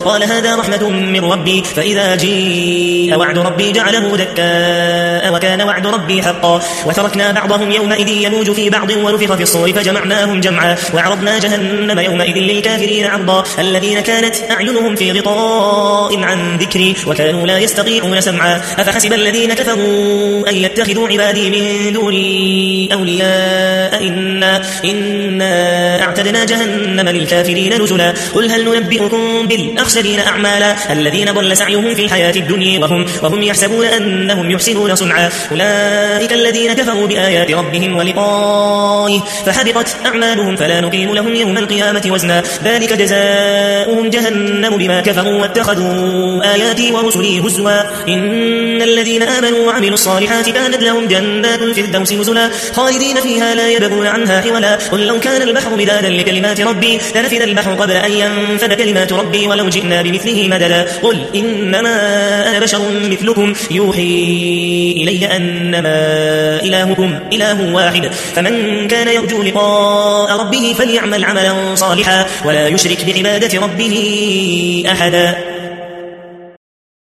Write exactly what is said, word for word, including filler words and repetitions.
قال هذا رحمة من ربي فإذا جيء وعد ربي جعله دكاء وكان وعد ربي حقا وتركنا بعضهم يومئذ يموج في بعض ونفخ في الصور فجمعناهم جمعا وعرضنا جهنم يومئذ للكافرين عرضا الذين كانت أعينهم في غطاء عن ذكري وكانوا لا يستطيعون سمعا أفحسب الذين كفروا أن يتخذوا عبادي من دوني أولياء إنا, إنا أعتدنا جهنم للكافرين نزلا قل هل ننبئكم بالأخسرين أعمالا الذين ضل سعيهم في الحياة الدنيا وهم, وهم يحسبون أنهم يحسنون صنعا أولئك الذين كفروا بآيات ربهم ولقائه فحبطت أعمالهم فلا نقيم لهم يوم القيامة وزنا ذلك جزاؤهم جهنم بما كفروا واتخذوا آياتي ورسلي هزوا إن الذين آمنوا وعملوا الصالحات كانت لهم جنات الفردوس نزلا خالدين فيها لا يبغون عنها حولا قل لو كان البحر مدادا لكلمات ربي لنفذ البحر قبل أن ينفذ كلمات ربي ولو جئنا بمثله مددا قل إنما أنا بشر مثلكم يوحي إلي أنما إلهكم إله واحد فمن كان يرجو لقاء ربه فليعمل عملا صالحا ولا يشرك بعبادة ربه أحدا.